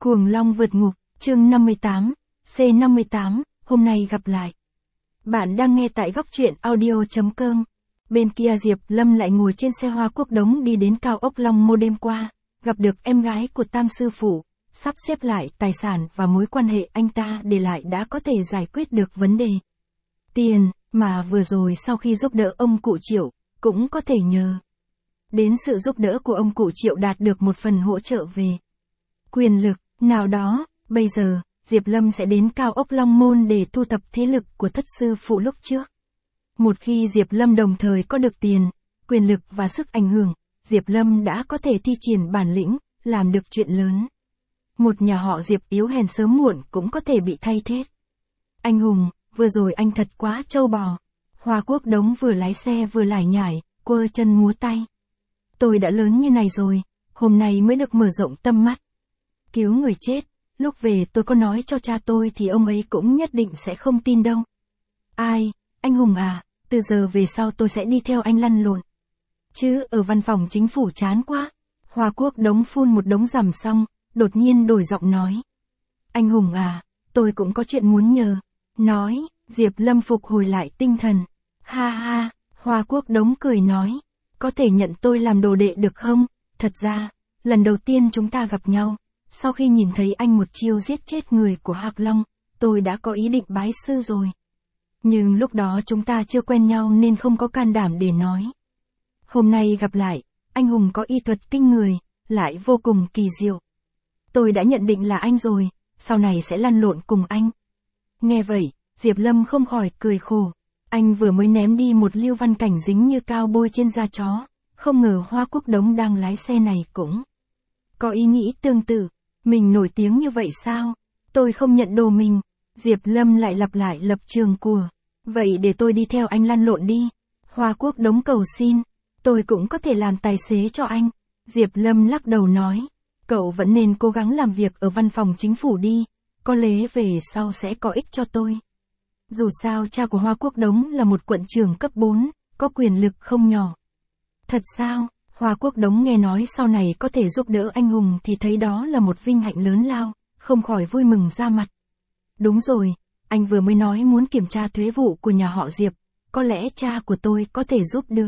Cuồng Long vượt ngục, chương 58, C58, hôm nay gặp lại. Bạn đang nghe tại góc truyện audio.com. Bên kia Diệp Lâm lại ngồi trên xe Hoa Quốc Đống đi đến cao ốc Long Mô đêm qua, gặp được em gái của Tam sư phụ, sắp xếp lại tài sản và mối quan hệ anh ta để lại đã có thể giải quyết được vấn đề. Tiền, mà vừa rồi sau khi giúp đỡ ông cụ Triệu, cũng có thể nhờ đến sự giúp đỡ của ông cụ Triệu đạt được một phần hỗ trợ về quyền lực nào đó. Bây giờ, Diệp Lâm sẽ đến cao ốc Long Môn để thu thập thế lực của thất sư phụ lúc trước. Một khi Diệp Lâm đồng thời có được tiền, quyền lực và sức ảnh hưởng, Diệp Lâm đã có thể thi triển bản lĩnh, làm được chuyện lớn. Một nhà họ Diệp yếu hèn sớm muộn cũng có thể bị thay thế. Anh hùng, vừa rồi anh thật quá trâu bò. Hoa Quốc Đống vừa lái xe vừa lải nhải, quơ chân múa tay. Tôi đã lớn như này rồi, hôm nay mới được mở rộng tâm mắt. Cứu người chết, lúc về tôi có nói cho cha tôi thì ông ấy cũng nhất định sẽ không tin đâu. Ai, anh hùng à, từ giờ về sau tôi sẽ đi theo anh lăn lộn. Chứ ở văn phòng chính phủ chán quá. Hoa Quốc Đống phun một đống rằm xong, đột nhiên đổi giọng nói. Anh hùng à, tôi cũng có chuyện muốn nhờ. Nói, Diệp Lâm phục hồi lại tinh thần. Ha ha, Hoa Quốc Đống cười nói. Có thể nhận tôi làm đồ đệ được không? Thật ra, lần đầu tiên chúng ta gặp nhau, sau khi nhìn thấy anh một chiêu giết chết người của Hạc Long, tôi đã có ý định bái sư rồi. Nhưng lúc đó chúng ta chưa quen nhau nên không có can đảm để nói. Hôm nay gặp lại, anh hùng có y thuật kinh người, lại vô cùng kỳ diệu. Tôi đã nhận định là anh rồi, sau này sẽ lăn lộn cùng anh. Nghe vậy, Diệp Lâm không khỏi cười khổ. Anh vừa mới ném đi một Lưu Văn Cảnh dính như cao bôi trên da chó, không ngờ Hoa Quốc Đống đang lái xe này cũng có ý nghĩ tương tự. Mình nổi tiếng như vậy sao? Tôi không nhận đồ mình. Diệp Lâm lại lặp lại lập trường của. Vậy để tôi đi theo anh lăn lộn đi. Hoa Quốc Đống cầu xin. Tôi cũng có thể làm tài xế cho anh. Diệp Lâm lắc đầu nói. Cậu vẫn nên cố gắng làm việc ở văn phòng chính phủ đi. Có lẽ về sau sẽ có ích cho tôi. Dù sao cha của Hoa Quốc Đống là một quận trưởng cấp 4, có quyền lực không nhỏ. Thật sao? Hoa Quốc Đống nghe nói sau này có thể giúp đỡ anh hùng thì thấy đó là một vinh hạnh lớn lao, không khỏi vui mừng ra mặt. Đúng rồi, anh vừa mới nói muốn kiểm tra thuế vụ của nhà họ Diệp, có lẽ cha của tôi có thể giúp được.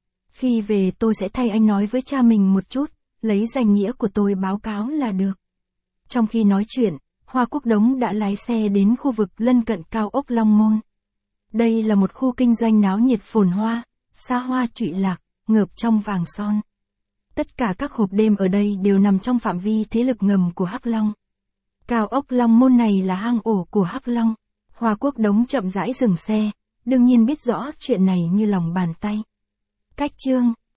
Khi về tôi sẽ thay anh nói với cha mình một chút, lấy danh nghĩa của tôi báo cáo là được. Trong khi nói chuyện, Hoa Quốc Đống đã lái xe đến khu vực lân cận cao ốc Long Môn. Đây là một khu kinh doanh náo nhiệt phồn hoa, xa hoa trụy lạc, ngợp trong vàng son. Tất cả các hộp đêm ở đây đều nằm trong phạm vi thế lực ngầm của Hắc Long. Cao ốc Long Môn này là hang ổ của Hắc Long. Hoa Quốc Đống chậm rãi dừng xe, đương nhiên biết rõ chuyện này như lòng bàn tay. Cách chương